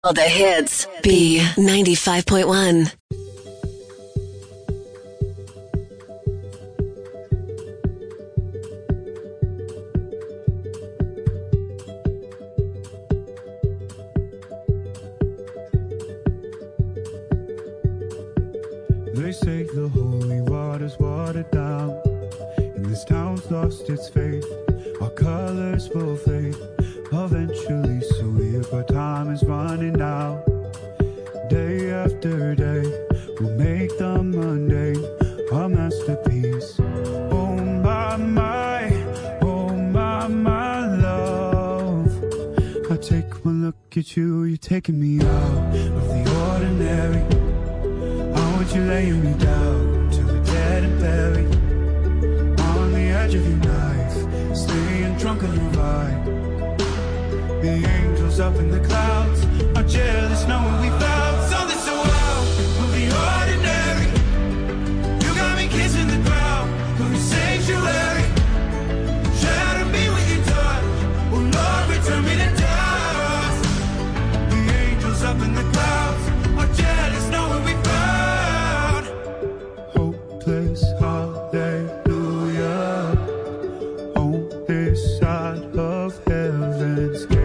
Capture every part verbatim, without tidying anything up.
All the hits. B ninety-five point one. They say the holy water's watered down, and this town's lost its faith. Our colors will fade eventually, so if our time is running out, day after day, we'll make the mundane a masterpiece. Oh my, my, oh my, my love. I take one look at you, you're taking me out of the ordinary. How would you lay me down till we're dead and buried? On the edge of your knife, staying drunk on your vibe. The angels up in the clouds are jealous knowing we found something so wild of the ordinary. You got me kissing the ground of your sanctuary. Shatter me with your touch, oh Lord, return me to dust. The angels up in the clouds are jealous knowing we found hopeless hallelujah on this side of heaven's gate.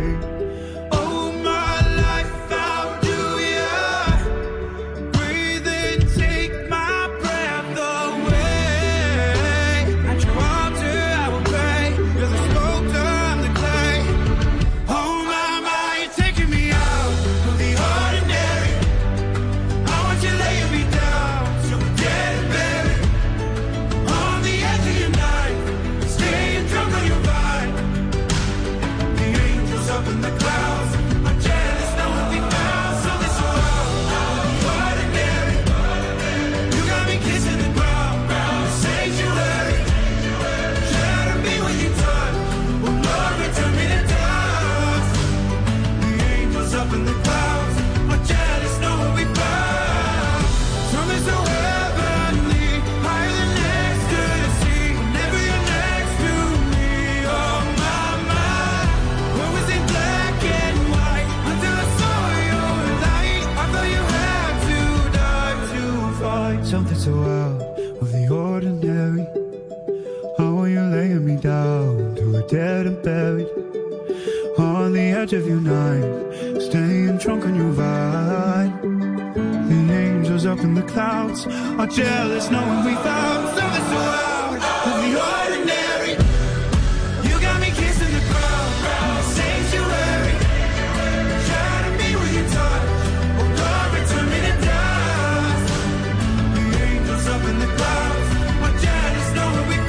Something so out of the ordinary. How are you laying me down till we're dead and buried? On the edge of your night, staying drunk on your vibe. The angels up in the clouds are jealous knowing we found something so out of the ordinary. You got me kissing the ground, ground sanctuary. Shatter me with your touch, oh Lord, return me to dust. The angels up in the clouds are jealous knowing we found.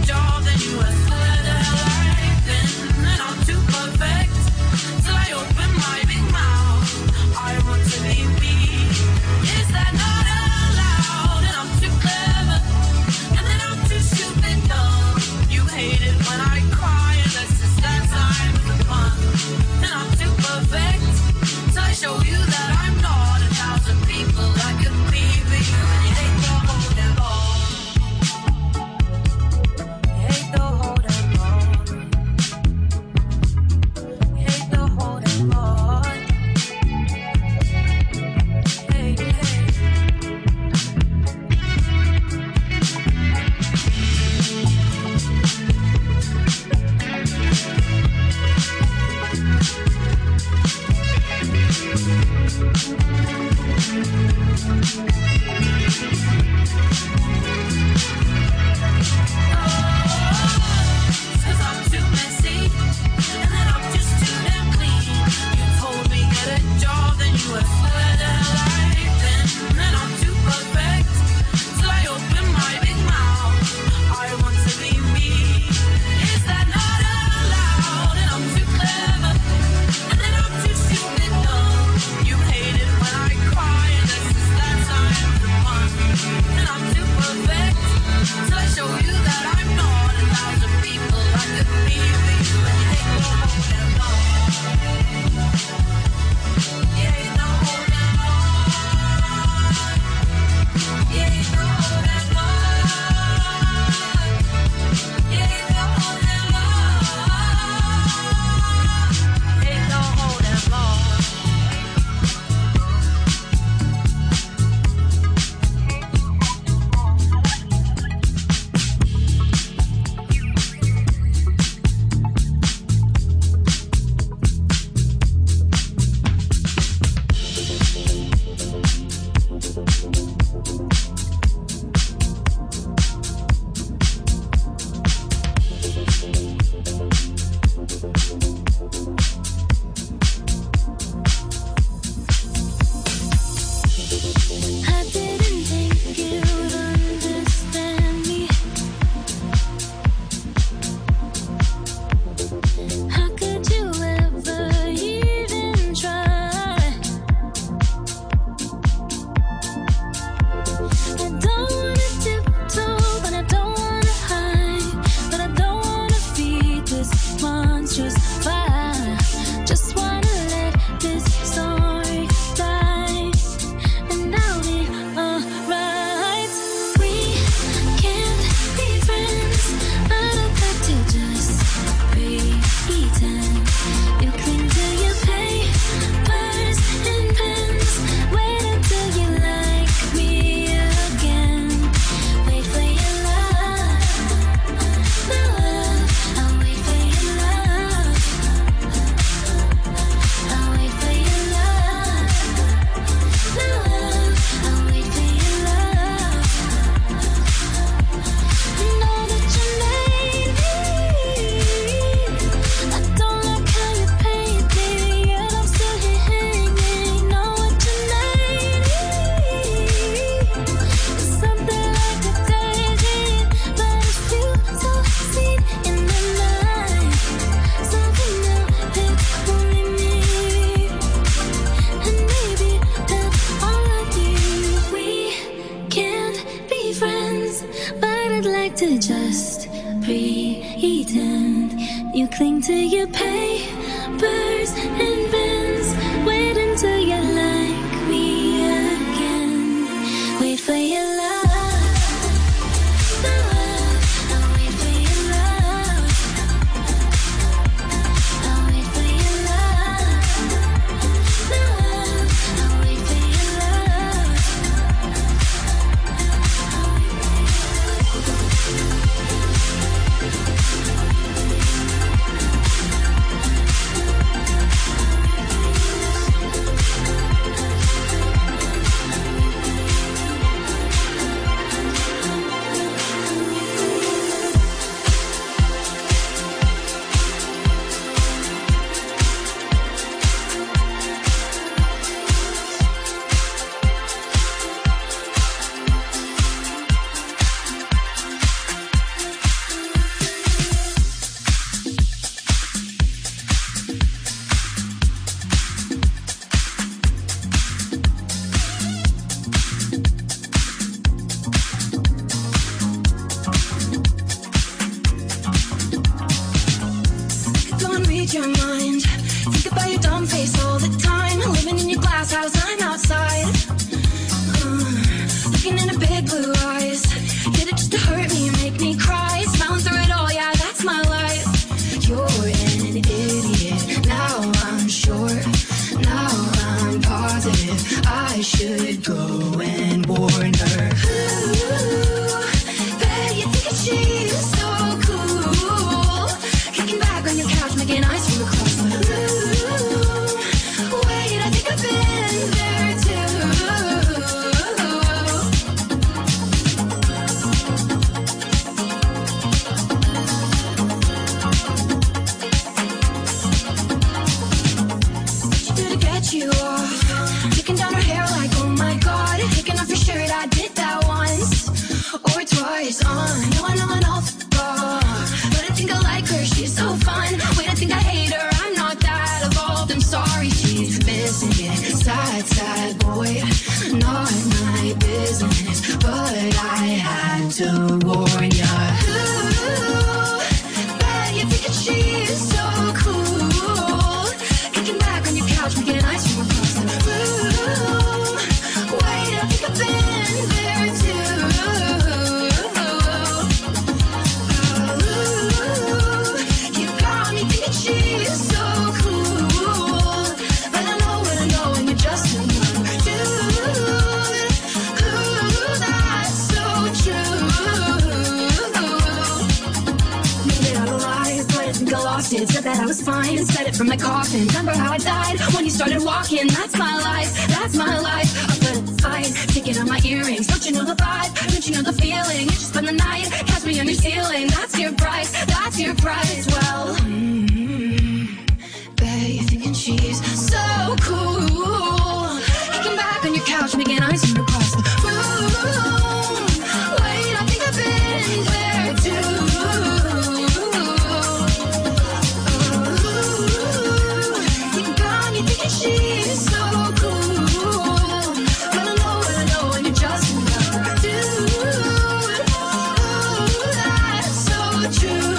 cling to your papers and pens. Wait until you like me again. Wait for your love. I'll wait for your love. I'll wait for your love. I'll wait for your love. your mind. Think about your dumb face all the time. Living in your glass house, I'm outside. Uh, looking into big blue eyes. Did it just to hurt me, make me cry. Smiling through it all, yeah, that's my life. You're an idiot, now I'm sure. Now I'm positive I should go and warn her. Ooh, bet you think she's so cool. Kicking back on your couch, making ice from across the room. Wait, I think I've been there too. What you do to get you off? Taking down her hair like, oh my god. Taking off your shirt, I did that once or twice. Uh, no, I know I know. But I think I like her, she's so fun. Wait, I think I hate her, I'm not that evolved. I'm sorry, she's missing it. Sad, sad boy, not my business. But I had to warn ya. Ooh, bet you think she's so cool. Kicking back on your couch, making ice from across the room. Wait, I think I've been there too. You got me thinking she's so cool. But I know what I know and you're just another dude. Ooh, that's so true. Made it out alive, but I think I lost it. Said that I was fine and said it from my coffin. Remember how I died when you started walking? That's my life, that's my life. Up at the fight, taking out my earrings. Don't you know the vibe? Don't you know the feeling? You just spend the night, catch me on your ceiling. That's your price, that's your price. Well, mm-hmm. Bet you're thinking she's so cool. Kicking back on your couch, making ice from across the room. Wait, I think I've been there too. You got me thinking she's so cool. But I know what I know and you're just another dude. Ooh, that's so true.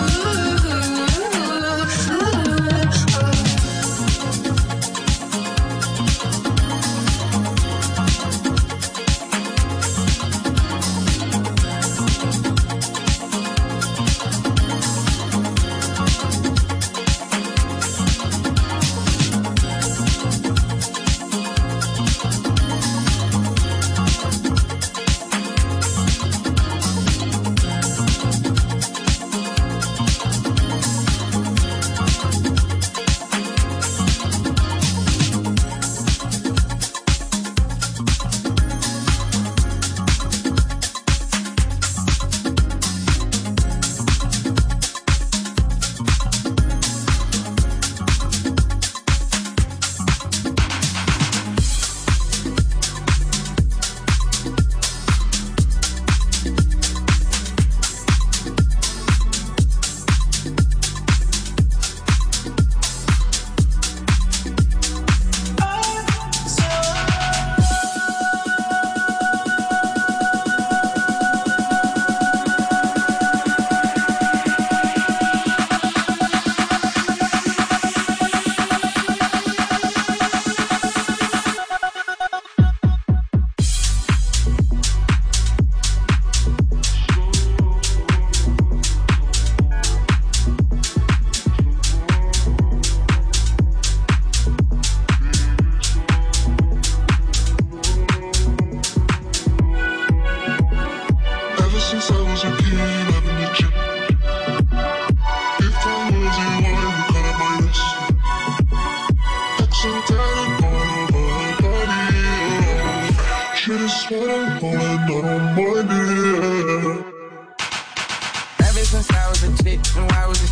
Ever since I was a chick, and why was it?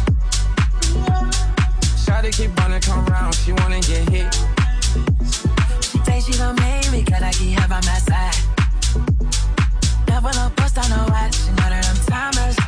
Shawty keep wanna come round, she wanna get hit. She say she gon' make me, cause I keep her by my side. Never no bust on no watch, she know that I'm timeless.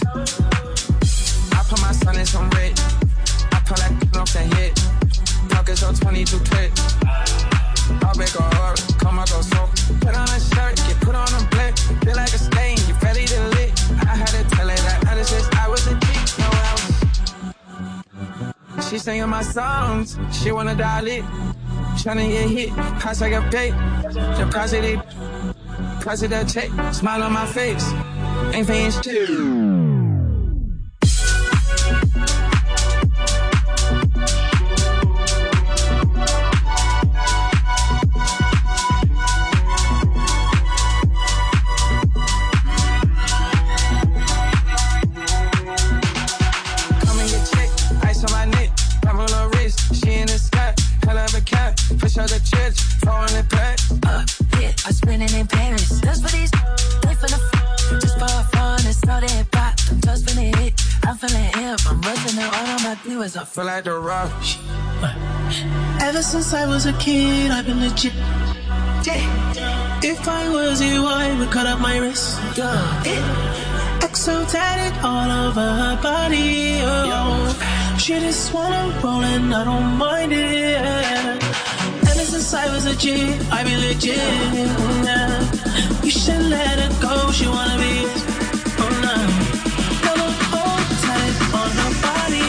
I put my son in some red. I pull that off the hit. Talking so twenty-two clip. I'll make a heart, come I go so. Put on a shirt, get put on a black. Feel like a stain, you ready to lit. I had to tell her that other since I was a G. No, I was. She singing my songs, she wanna dial it. Tryna get hit, price I get paid. The price of the, price of that check. Smile on my face, ain't paying shit. I feel like the rock. Ever since I was a kid, I've been legit. If I was you, I would cut up my wrist. X O tatted all over her body. Oh. She just wanna roll and I don't mind it. Ever since I was a G, I be legit. Yeah. You should let her go. She wanna be. Oh no. Got her hold tight on her body.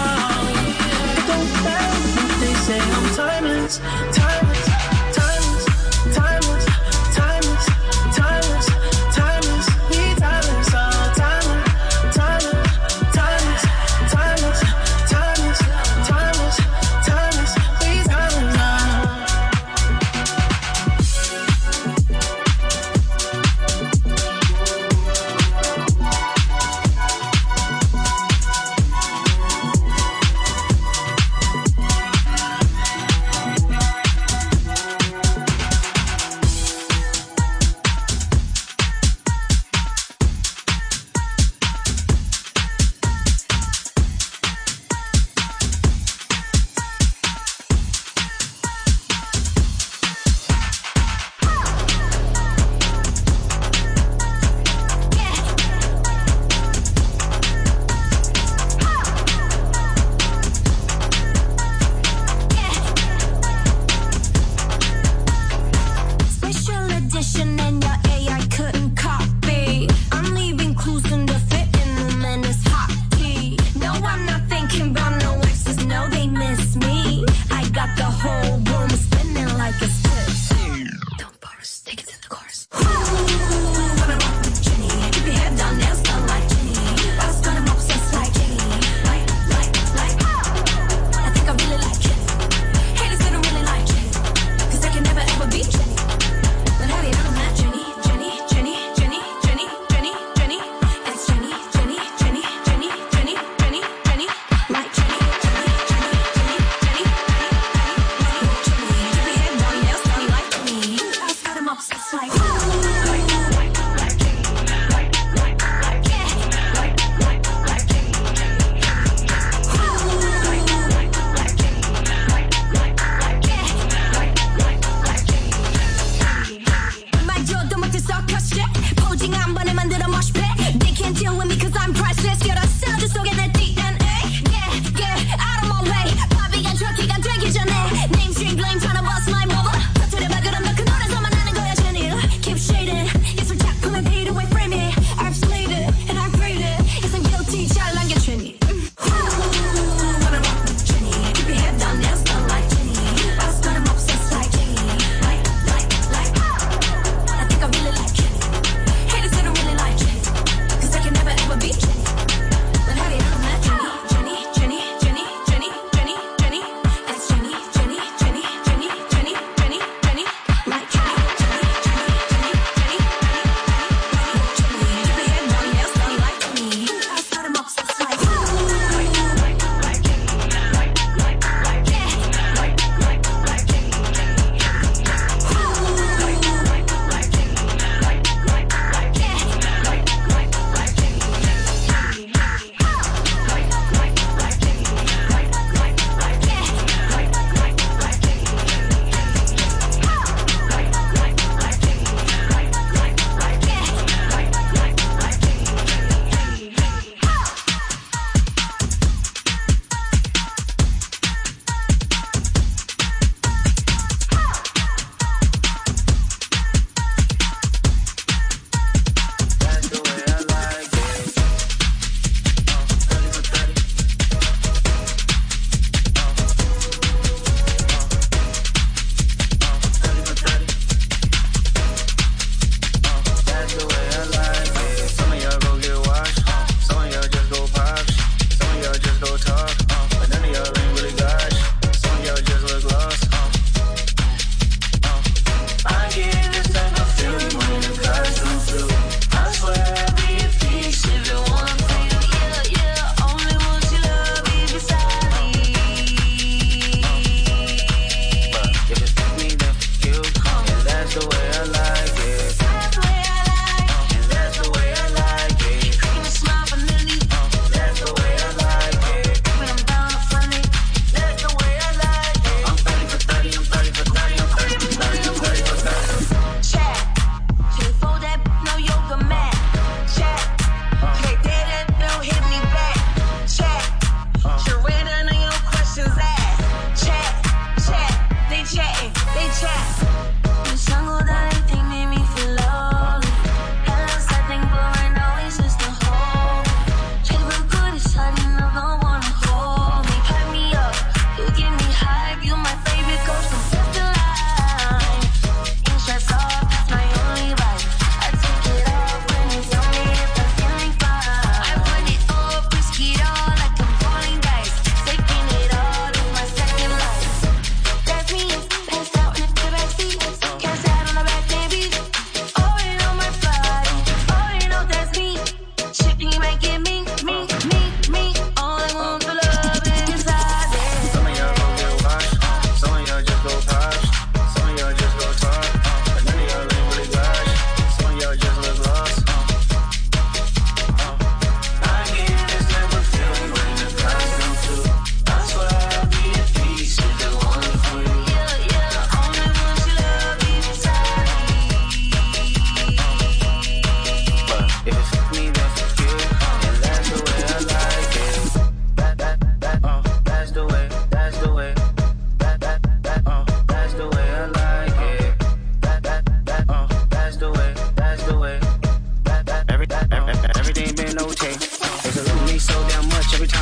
Say I'm timeless, timeless, timeless, timeless, timeless, timeless, timeless, we timeless, oh, timeless, timeless, timeless, timeless, timeless, timeless, timeless, we timeless, oh.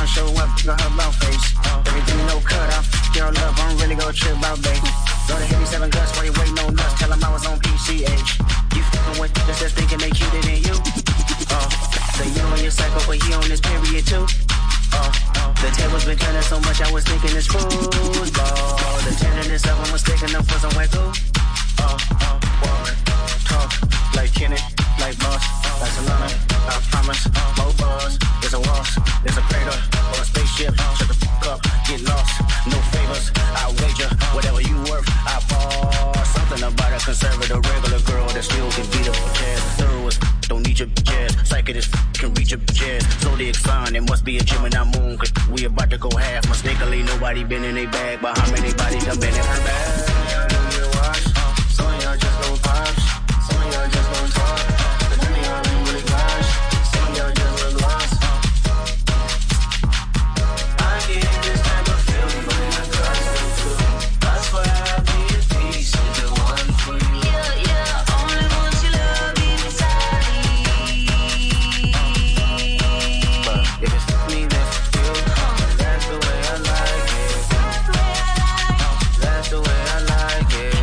tryna show up, got her long face. Everything no cut off, your love, I don't really go trip out, babe. Go to hit me seven guts while you waiting on nuts. Tell them I was on P C H. You f***ing with just just thinking they cuter than you. Oh, say you on your cycle, but he on his period too. Oh, oh, the tables been turning so much, I was thinking it's football. The tenderness of them was sticking up for some wet goo. Oh, oh, walk, talk, like Kenny, like Boss, like Solana, I promise, more bars, there's a waltz, there's a crater, or a spaceship, shut the f*** up, get lost, no favors, I wager, whatever you worth, I ball, something about a conservative regular girl that still can beat up jazz, thorough, don't need your jazz, psychic as f*** can reach your jazz, zodiac sign, it must be a Gemini moon, cause we about to go half, mistakenly nobody been in a bag, but how many bodies done been in her bag? Some of y'all just gon' pops, some of y'all just gon' talk, but none of y'all ain't really gosh, some of y'all just look lost. I get this type of feeling when I cross you too. That's why I be at peace with the one for you. Yeah, yeah, only want your love inside me. But if it's me, then it's you. That's the way I like it. That's the way I like it.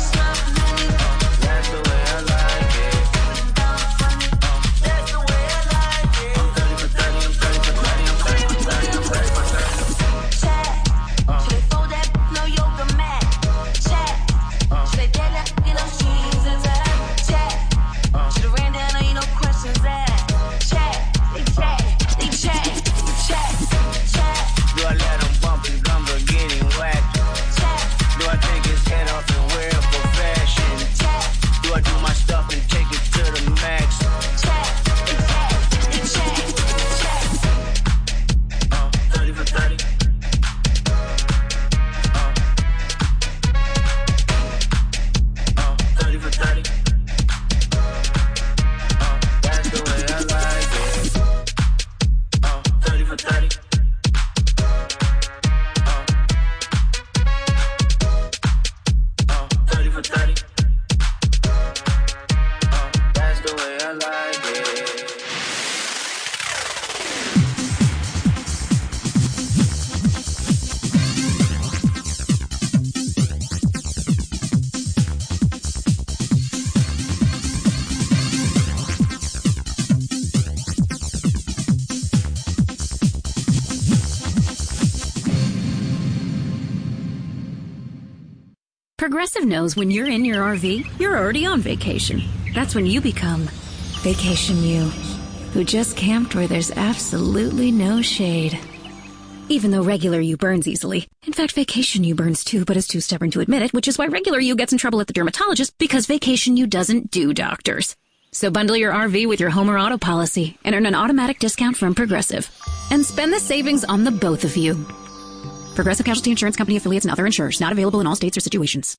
Progressive knows when you're in your R V, you're already on vacation. That's when you become Vacation You, who just camped where there's absolutely no shade. Even though regular you burns easily. In fact, Vacation You burns too, but is too stubborn to admit it, which is why regular you gets in trouble at the dermatologist, because Vacation You doesn't do doctors. So bundle your R V with your home or auto policy and earn an automatic discount from Progressive. And spend the savings on the both of you. Progressive Casualty Insurance Company affiliates and other insurers. Not available in all states or situations.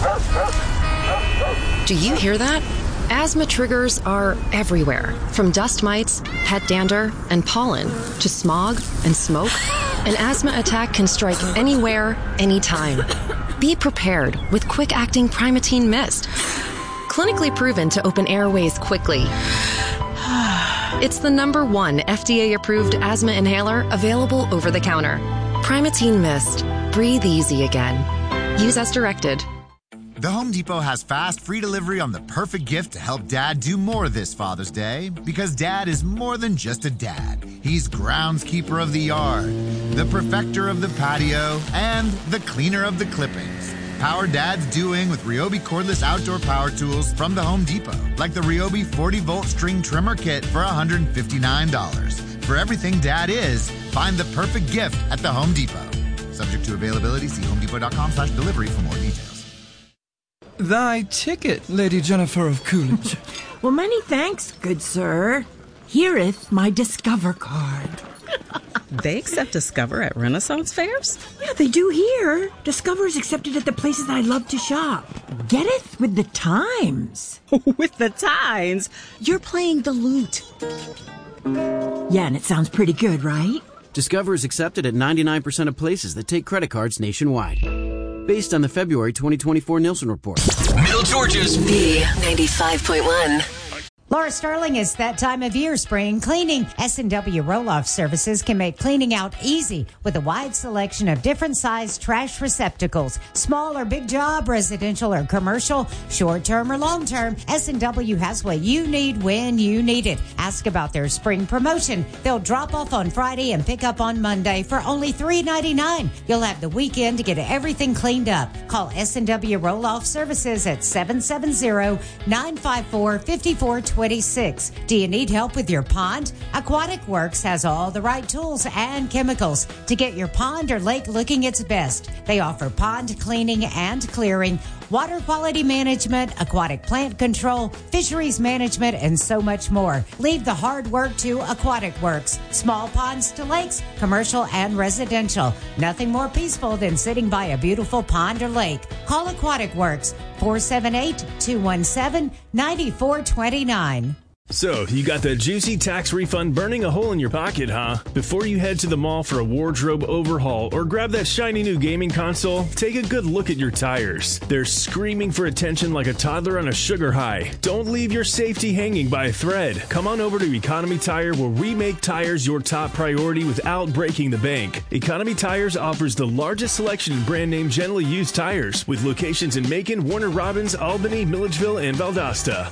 Do you hear that? Asthma triggers are everywhere. From dust mites, pet dander, and pollen, to smog and smoke. An asthma attack can strike anywhere, anytime. Be prepared with quick-acting Primatene Mist. Clinically proven to open airways quickly. It's the number one F D A-approved asthma inhaler available over the counter. Primatene Mist. Breathe easy again. Use as directed. The Home Depot has fast, free delivery on the perfect gift to help Dad do more this Father's Day. Because Dad is more than just a dad. He's groundskeeper of the yard, the perfecter of the patio, and the cleaner of the clippings. Power Dad's doing with Ryobi cordless outdoor power tools from the Home Depot. Like the Ryobi forty volt string trimmer kit for one hundred fifty-nine dollars. For everything Dad is, find the perfect gift at the Home Depot. Subject to availability, see homedepot.com slash delivery for more details. Thy ticket, Lady Jennifer of Coolidge. Well, many thanks, good sir. Hereeth my Discover card. They accept Discover at Renaissance fairs? Yeah, they do here. Discover is accepted at the places I love to shop. Getteth with the times. With the times? You're playing the lute. Yeah, and it sounds pretty good, right? Discover is accepted at ninety-nine percent of places that take credit cards nationwide. Based on the February twenty twenty-four Nielsen report. Middle Georgia's B ninety-five point one. Laura Sterling, it's that time of year, spring cleaning. S and W Roll-Off Services can make cleaning out easy with a wide selection of different size trash receptacles. Small or big job, residential or commercial, short-term or long-term, S and W has what you need when you need it. Ask about their spring promotion. They'll drop off on Friday and pick up on Monday for only three ninety-nine. You'll have the weekend to get everything cleaned up. Call S and W Roll-Off Services at seven seven zero, nine five four, five four two six. Do you need help with your pond? Aquatic Works has all the right tools and chemicals to get your pond or lake looking its best. They offer pond cleaning and clearing, water quality management, aquatic plant control, fisheries management, and so much more. Leave the hard work to Aquatic Works. Small ponds to lakes, commercial and residential. Nothing more peaceful than sitting by a beautiful pond or lake. Call Aquatic Works, four seven eight, two one seven, nine four two nine. So, you got the juicy tax refund burning a hole in your pocket, huh? Before you head to the mall for a wardrobe overhaul or grab that shiny new gaming console, take a good look at your tires. They're screaming for attention like a toddler on a sugar high. Don't leave your safety hanging by a thread. Come on over to Economy Tire, where we make tires your top priority without breaking the bank. Economy Tires offers the largest selection of brand name generally used tires, with locations in Macon, Warner Robins, Albany, Milledgeville, and Valdosta.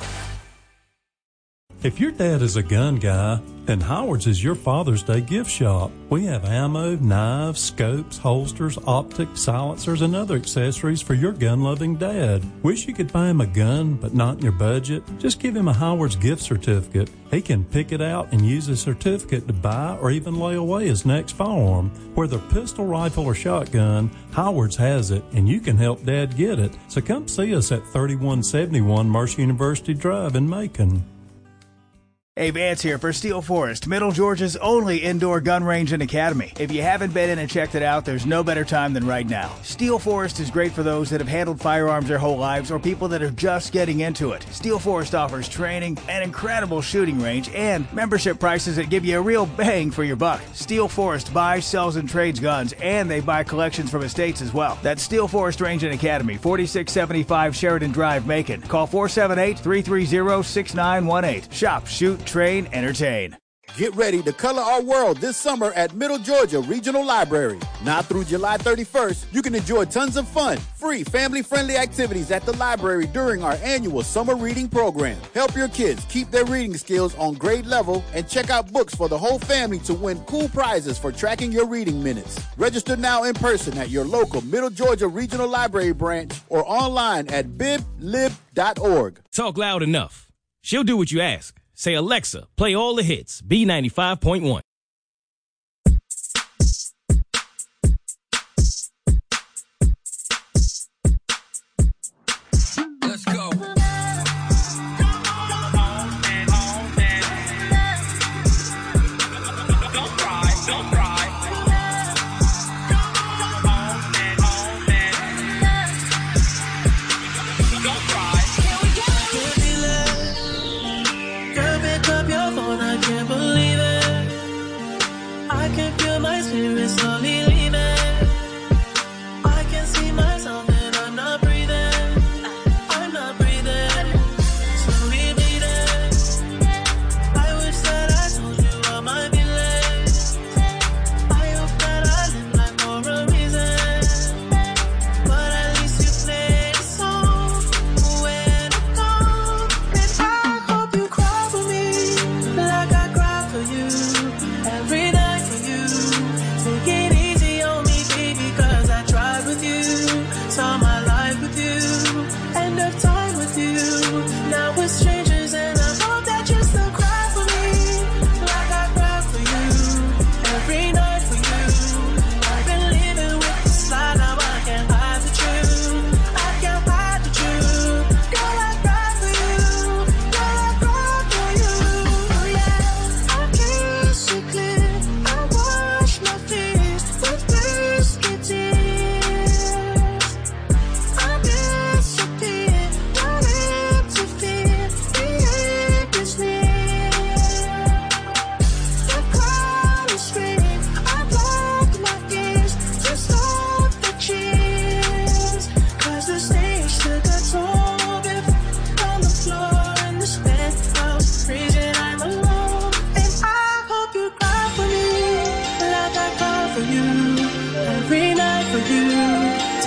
If your dad is a gun guy, then Howard's is your Father's Day gift shop. We have ammo, knives, scopes, holsters, optics, silencers, and other accessories for your gun-loving dad. Wish you could buy him a gun, but not in your budget? Just give him a Howard's gift certificate. He can pick it out and use the certificate to buy or even lay away his next firearm. Whether pistol, rifle, or shotgun, Howard's has it, and you can help Dad get it. So come see us at thirty-one seventy-one Mercer University Drive in Macon. Hey, Vance here for Steel Forest, Middle Georgia's only indoor gun range and academy. If you haven't been in and checked it out, there's no better time than right now. Steel Forest is great for those that have handled firearms their whole lives or people that are just getting into it. Steel Forest offers training, an incredible shooting range, and membership prices that give you a real bang for your buck. Steel Forest buys, sells, and trades guns, and they buy collections from estates as well. That's Steel Forest Range and Academy, forty-six seventy-five Sheridan Drive, Macon. Call four seven eight, three three zero, six nine one eight. Shop, shoot, train, entertain. Get ready to color our world this summer at Middle Georgia Regional Library. Now through July thirty-first, you can enjoy tons of fun, free, family-friendly activities at the library during our annual summer reading program. Help your kids keep their reading skills on grade level and check out books for the whole family to win cool prizes for tracking your reading minutes. Register now in person at your local Middle Georgia Regional Library branch or online at bib lib dot org. Talk loud enough. She'll do what you ask. Say, Alexa, play all the hits. B ninety-five point one. Let's go. Don't cry, don't cry. Spirit slowly leaving. I can see myself and I'm not breathing. I'm not breathing. Slowly bleeding. I wish that I told you all my feelings. I hope that I live life for a reason. But at least you played a song when I'm gone. And I hope you cry for me like I cry for you every night for you. Take it easy.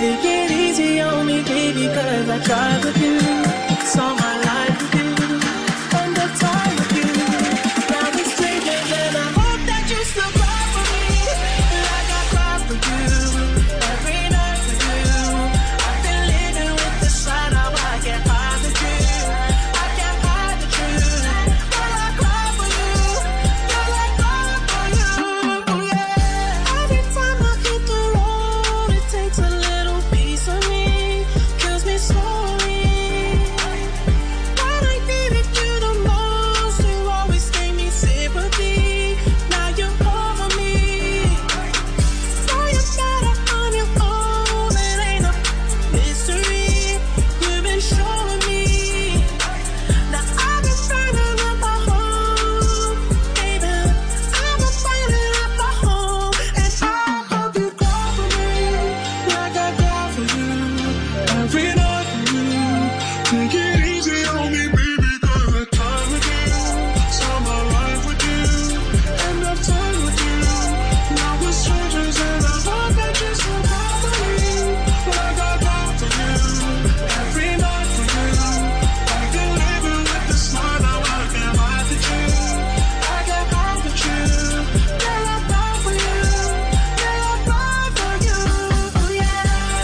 Take it easy on me, baby, cause I tried with you. Saw my life with you. Spend the time with you. Now we're strangers and I hope that you still cry for me. Like I cry for you. Every night for you. I've been living with the side, now I can't hide the truth. I can't hide the truth. Girl, I cry for you. Girl, I cry for you. Yeah. Every time I hit the road, it takes a little piece of me. Kills me slowly. When I needed you the most, you always gave me sympathy. Now you're over me. Now you're better on your own. It ain't a mystery. You've been showing me. Now I've been finding up a home, baby. I've been finding up a home, and I hope you cry for me, like I cry for you. Every night for you. Take it easy on me, baby, cause I time with you. Saw my life with you. End up time with you. Now we're strangers and I hope that you still cry for me, like I cry for you. Every night for you. I've been living with the smile, now I can't hide the truth. I can't hide the truth. Girl, I cry for you. Girl, I cry for you. Oh, yeah.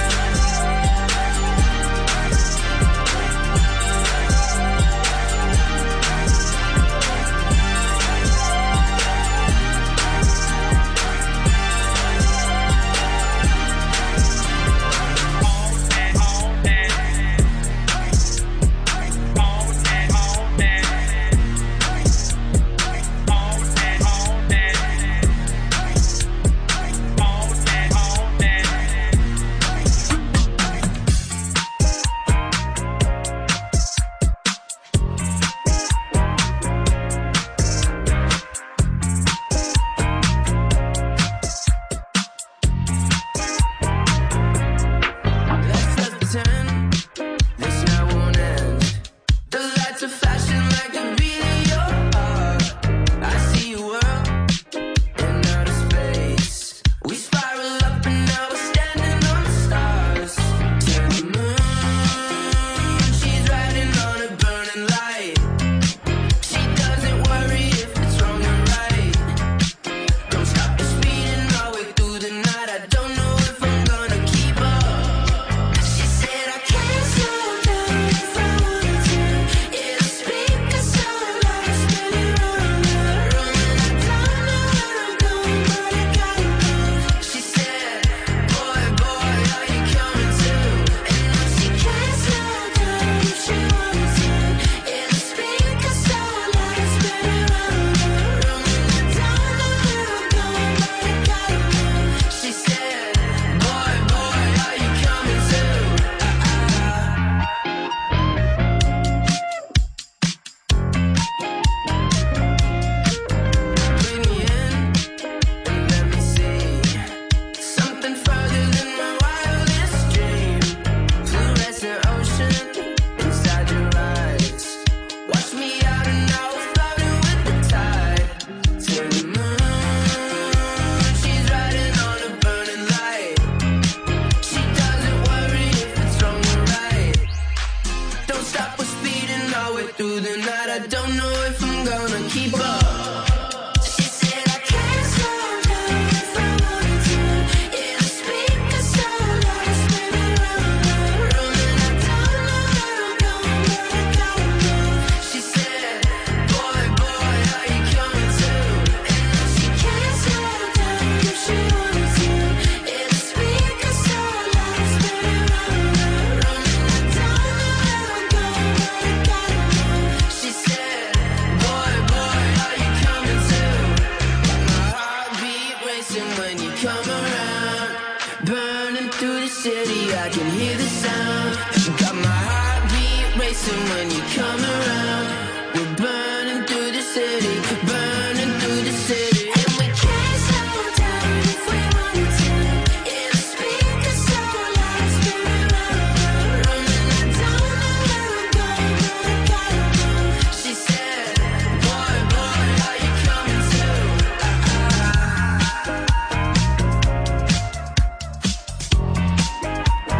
Let's pretend this night won't end. The lights are flashing like the beat of your heart. I see your world in outer space. We spiral up and now we're standing on the stars. To the moon, she's riding on a burning light. She doesn't worry if it's wrong or right. Don't stop the speeding all the way through the night. I don't know if I'm gonna keep up. She said I can't slow down if I wanted to. Yeah, the speaker so loud, I spin it around the room, and I don't know where I'm going, but I gotta move. She said, boy, boy, are you coming too? And no, she can't slow down if she wanted to. Yeah, the speaker so loud, I spin it around the room, and I don't know where I'm going, but I gotta move. She said, boy, boy, are you coming too? Bring me in and let me see something further than my wildest dream. Fluorescent ocean inside your eyes. Watch me out and now we're floating with the tide. To the moon, she's riding on a burning light. She doesn't worry if it's wrong or right. Don't stop, we're speeding all the way through the night. I don't know if I'm gonna keep up. She said I can't slow down if I wanted to. Yeah, the speaker so loud, I spin it around the room, and I don't know where I'm going, but I gotta move. She said, boy, boy, are you coming too? And no, she can't slow down if she wanted to. Yeah, the speaker so loud, I spin it around the room, and I don't know where I'm going, but I gotta move. She said, boy, boy, are you coming too? My heartbeat racing when you come around. Burning through the city, I can hear the sound. Got my heartbeat racing when you come around. We're burning through the city, burning through the city. And we can't slow down if we wanted to. Yeah, the speaker so loud, I spin it around the room, and I don't know where I'm going, but I gotta move. She said, boy, boy, are you coming too? Uh-uh.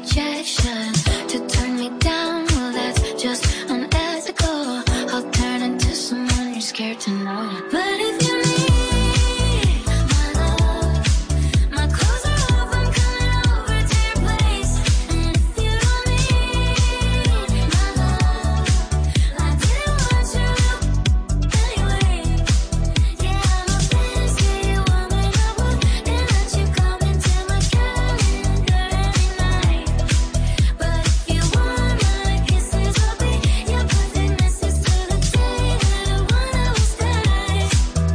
rejection to turn me down. Well, that's just unethical. I'll turn into someone you're scared to know. But if you need my love, my clothes are off, I'm coming over to your place. And if you don't need my love, I didn't want you anyway. Yeah, I'm a busy woman. I wouldn't let you come into my calendar every night. But if you want my kisses, I'll be your perfect message to the day that I wanna was died.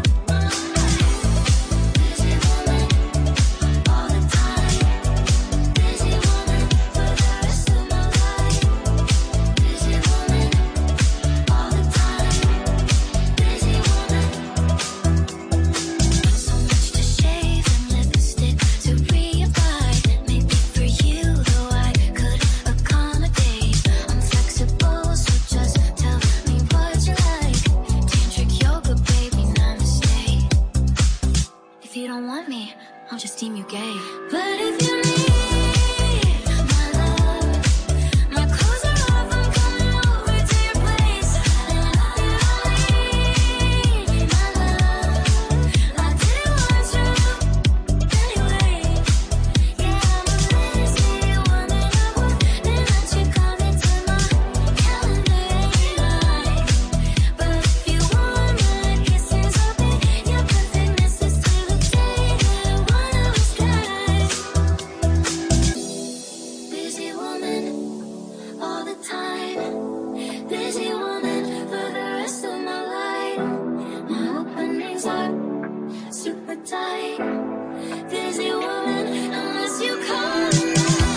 Busy woman, all the time. Busy woman for the rest of my life. Busy woman, all the time. Busy woman. So much to shave and lipstick to reapply. Maybe for you, though I could accommodate. I'm flexible, so just tell me what you like. Tantric yoga, baby, namaste. If you don't want me, I'll just deem you gay. But if you need my love, my clothes are off, I'm coming over to your place. And if you don't need my love, I didn't want you anyway. Yeah, I'm a busy woman. I wouldn't let you come into my calendar every night. But if you want my kisses, I'll be your perfect message to the day that I wanna was died. Busy woman, all the time. Busy woman for the rest of my life. My openings are super tight. Busy woman, unless you call me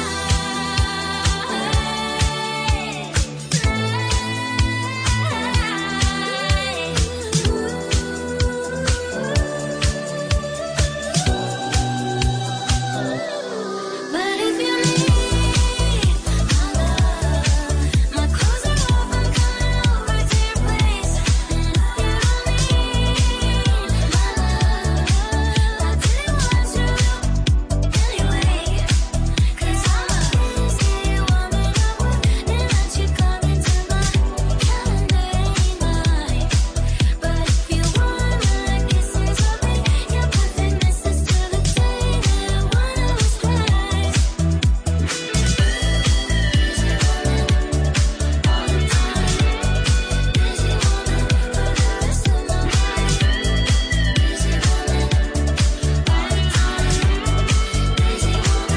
But if you need my love, my clothes are off, I'm coming over to your place. And if you don't need my love, I didn't want you anyway. 'Cause I'm a busy woman. I wouldn't let you come into my calendar every night. But if you want my kisses, I'll be your perfect message to the day that I wanna was died. Busy woman, all the time. Busy woman for the rest of my life. Busy woman, all the time. Busy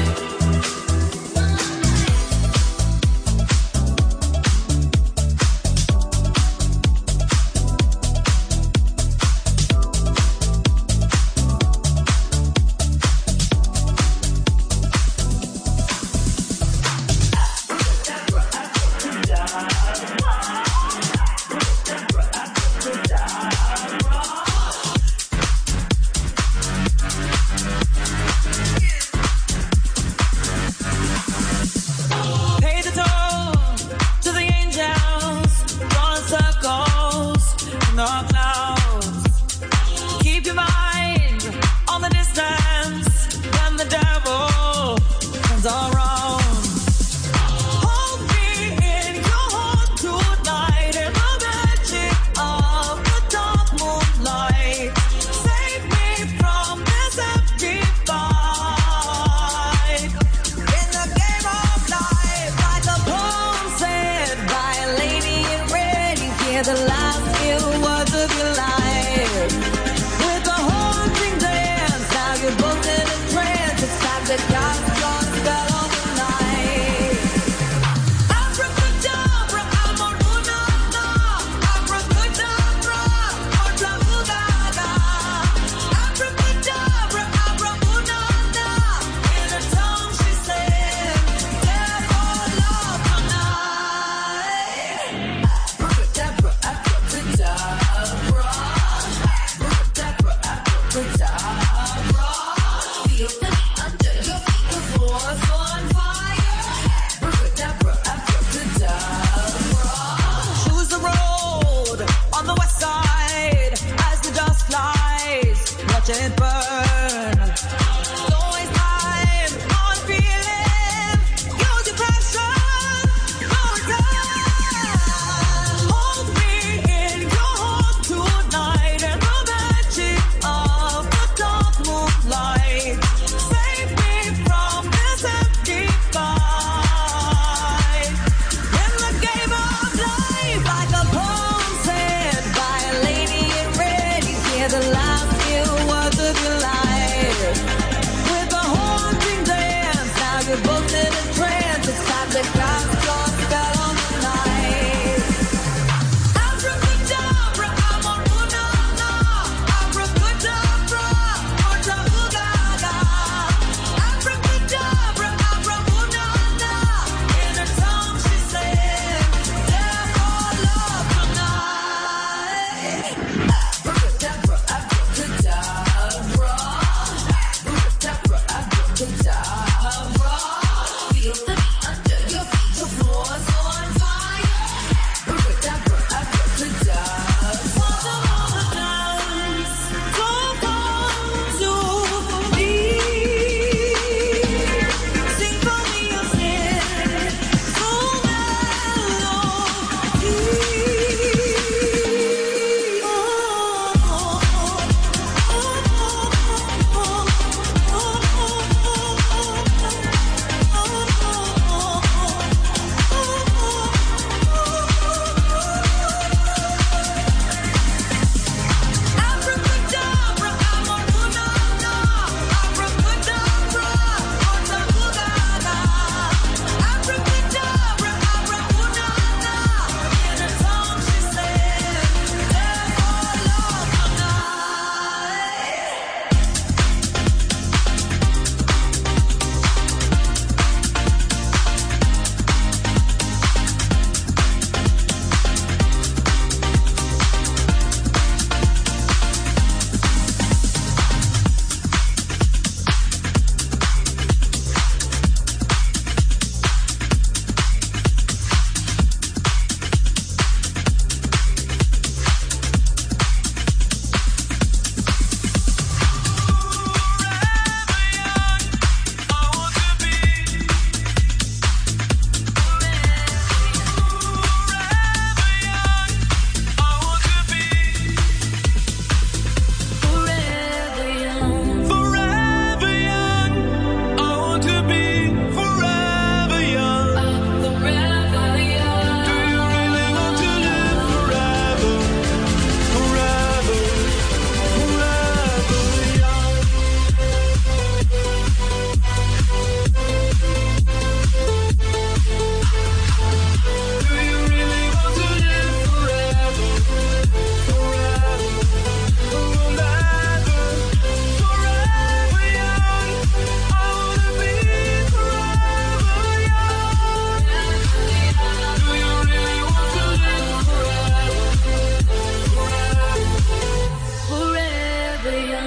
Pay the toll to the angels, run circles in the clouds. Keep your mind on the distance when the devil comes around. Hold me in your heart tonight in the magic of the dark moonlight. Save me from this empty fight. In the game of life, like a poem said by a lady in red, you hear the last few words of your life. With the haunting dance, now you're both in a trance. It's time to cast your spell on the night. Abracadabra, amorunana. Abracadabra, ortlamugaga. Abracadabra, amorunana. In her tongue she said, "There's all love tonight." Abracadabra, abracadabra. Abracadabra, abracadabra. Feel the under your feet, the floor's on fire. Abracadabra, abracadabra. Choose the road on the west side as the dust flies. Watch it burn. Don't waste time on feeling. Use your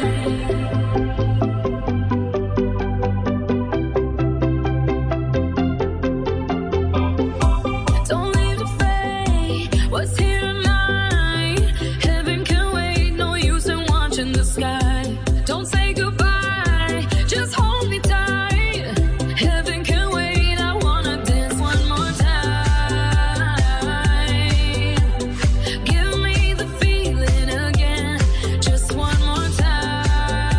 Don't leave to fade. What's here tonight? Heaven can wait. No use in watching the sky. Don't say goodbye. Just hold me tight. Heaven can wait. I wanna dance one more time. Give me the feeling again. Just one more time.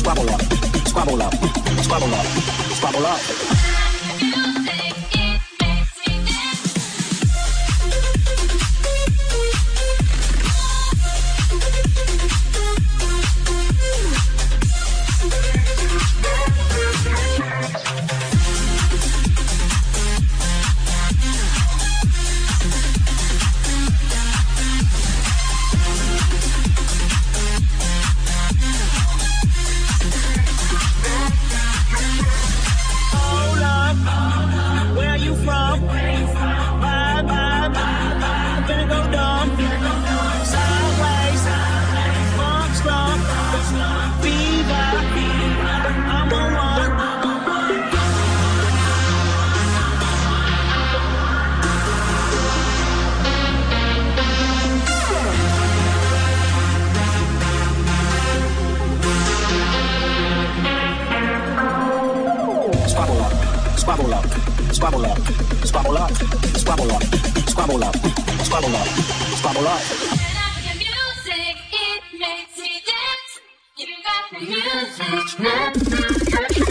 Squabble up, squabble up, squabble up, squabble up. Squabble up, squabble up, squabble up, squabble up, squabble up, squabble up, squabble up. Music, it makes me dance. You got the music.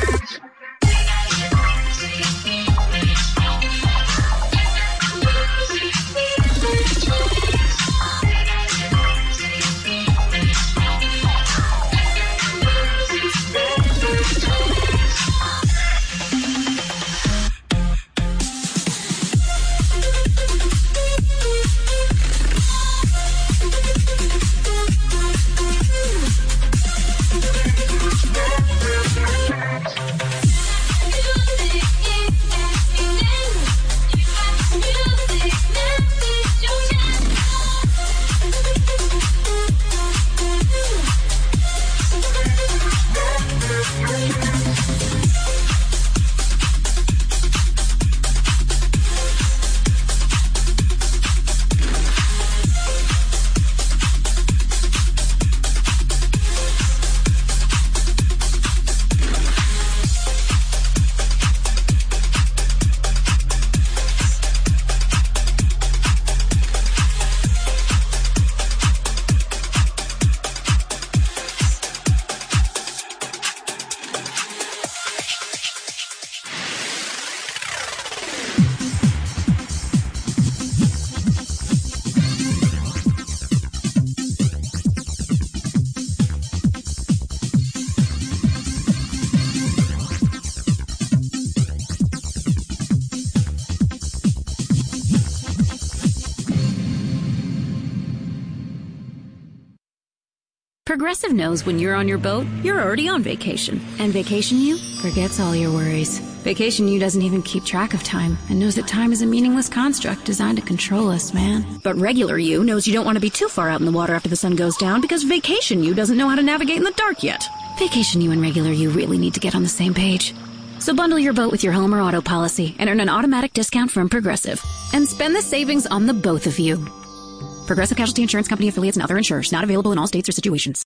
Progressive knows when you're on your boat, you're already on vacation. And Vacation You forgets all your worries. Vacation You doesn't even keep track of time and knows that time is a meaningless construct designed to control us, man. But Regular You knows you don't want to be too far out in the water after the sun goes down because Vacation You doesn't know how to navigate in the dark yet. Vacation You and Regular You really need to get on the same page. So bundle your boat with your home or auto policy and earn an automatic discount from Progressive. And spend the savings on the both of you. Progressive Casualty Insurance Company affiliates and other insurers. Not available in all states or situations.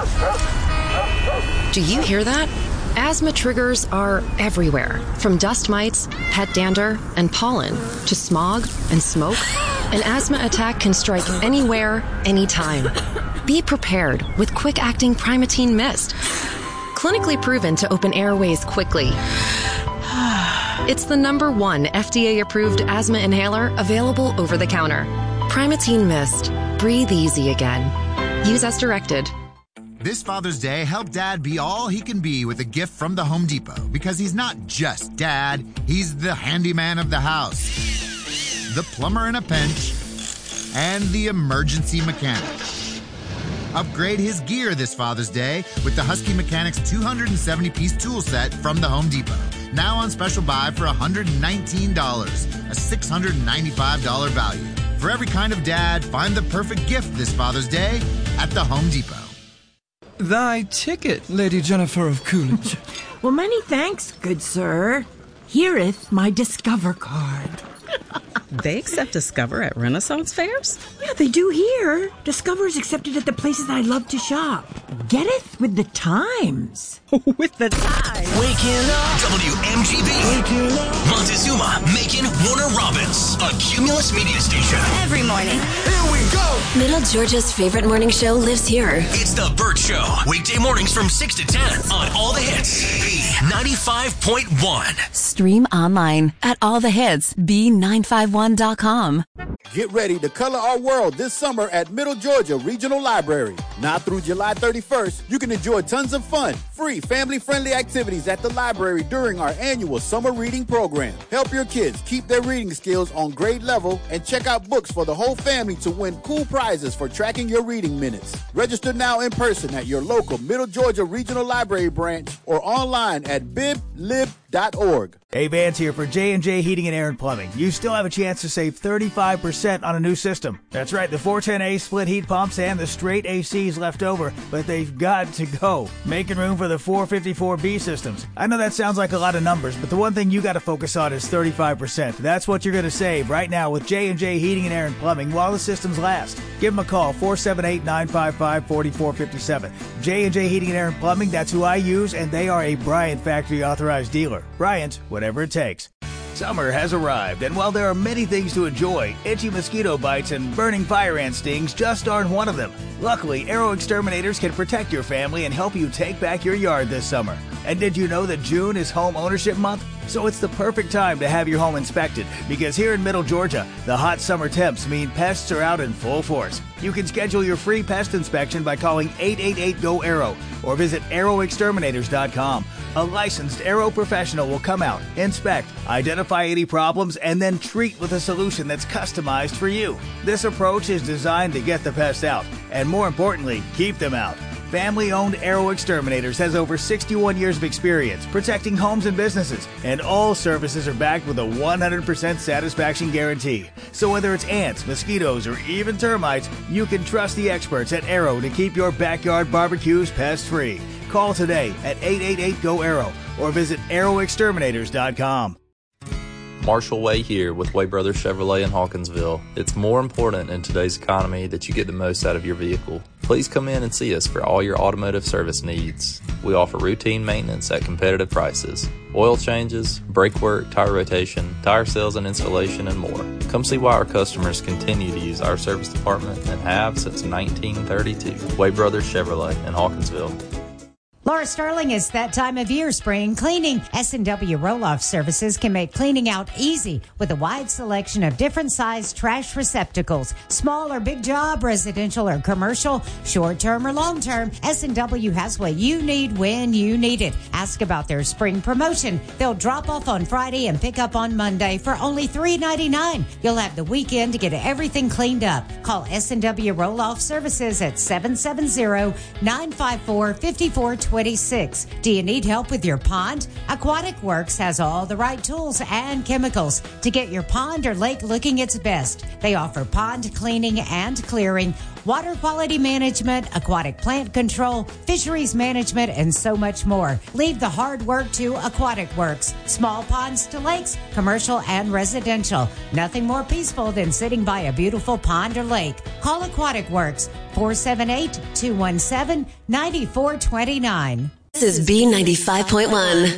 Do you hear that? Asthma triggers are everywhere, from dust mites, pet dander, and pollen, to smog and smoke. An asthma attack can strike anywhere, anytime. Be prepared with quick-acting Primatene Mist. Clinically proven to open airways quickly. It's the number one F D A-approved asthma inhaler available over the counter. Primatene Mist. Breathe easy again. Use as directed. This Father's Day, help Dad be all he can be with a gift from the Home Depot, because he's not just Dad, he's the handyman of the house, the plumber in a pinch, and the emergency mechanic. Upgrade his gear this Father's Day with the Husky Mechanics two hundred seventy piece tool set from the Home Depot. Now on special buy for one hundred nineteen dollars, a six hundred ninety-five dollars value. For every kind of dad, find the perfect gift this Father's Day at the Home Depot. Thy ticket, Lady Jennifer of Coolidge. Well, many thanks, good sir. Hereeth my Discover card. They accept Discover at Renaissance fairs? Yeah, they do here. Discover is accepted at the places I love to shop. Get it? With the times. With the times. Waking up. W M G B. Waking up. Montezuma, Macon, Warner Robins. A Cumulus media station. Every morning. Here we go. Middle Georgia's favorite morning show lives here. It's The Burt Show. Weekday mornings from six to ten on All the Hits. B ninety-five point one. Stream online at all the hits b nine five one dot com. Get ready to color our world this summer at Middle Georgia Regional Library. Now through July thirty-first, you can enjoy tons of fun, free, family-friendly activities at the library during our annual summer reading program. Help your kids keep their reading skills on grade level and check out books for the whole family to win cool prizes for tracking your reading minutes. Register now in person at your local Middle Georgia Regional Library branch or online at bib lib dot org. Hey, Vance here for J and J Heating and Air and Plumbing. You still have a chance to save thirty-five percent on a new system. That's right, the four ten A split heat pumps and the straight A Cs left over, but they've got to go. Making room for the four fifty-four B systems. I know that sounds like a lot of numbers, but the one thing you got to focus on is thirty-five percent. That's what you're going to save right now with J and J Heating and Air and Plumbing while the systems last. Give them a call, four seven eight, nine five five, four four five seven. J and J Heating and Air and Plumbing, that's who I use, and they are a Bryant Factory authorized dealer. Bryant, whatever it takes. Summer has arrived, and while there are many things to enjoy, itchy mosquito bites and burning fire ant stings just aren't one of them. Luckily, Arrow Exterminators can protect your family and help you take back your yard this summer. And did you know that June is Home Ownership Month? So it's the perfect time to have your home inspected, because here in Middle Georgia, the hot summer temps mean pests are out in full force. You can schedule your free pest inspection by calling eight eight eight, G O, ARROW or visit arrow exterminators dot com. A licensed Arrow professional will come out, inspect, identify any problems, and then treat with a solution that's customized for you. This approach is designed to get the pests out, and more importantly, keep them out. Family-owned Arrow Exterminators has over sixty-one years of experience protecting homes and businesses, and all services are backed with a one hundred percent satisfaction guarantee. So whether it's ants, mosquitoes, or even termites, you can trust the experts at Arrow to keep your backyard barbecues pest-free. Call today at eight eight eight, G O, ARROW or visit arrow exterminators dot com. Marshall Way here with Way Brothers Chevrolet in Hawkinsville. It's more important in today's economy that you get the most out of your vehicle. Please come in and see us for all your automotive service needs. We offer routine maintenance at competitive prices, oil changes, brake work, tire rotation, tire sales and installation, and more. Come see why our customers continue to use our service department and have since nineteen thirty-two. Way Brothers Chevrolet in Hawkinsville. Laura Sterling, it's that time of year, spring cleaning. S and W Roll-Off Services can make cleaning out easy with a wide selection of different size trash receptacles. Small or big job, residential or commercial, short-term or long-term, S and W has what you need when you need it. Ask about their spring promotion. They'll drop off on Friday and pick up on Monday for only three ninety-nine. You'll have the weekend to get everything cleaned up. Call S and W Roll-Off Services at seven seven zero, nine five four, five four two six. Do you need help with your pond? Aquatic Works has all the right tools and chemicals to get your pond or lake looking its best. They offer pond cleaning and clearing, water quality management, aquatic plant control, fisheries management, and so much more. Leave the hard work to Aquatic Works. Small ponds to lakes, commercial and residential. Nothing more peaceful than sitting by a beautiful pond or lake. Call Aquatic Works, four seven eight, two one seven, nine four two nine. This is B ninety-five point one.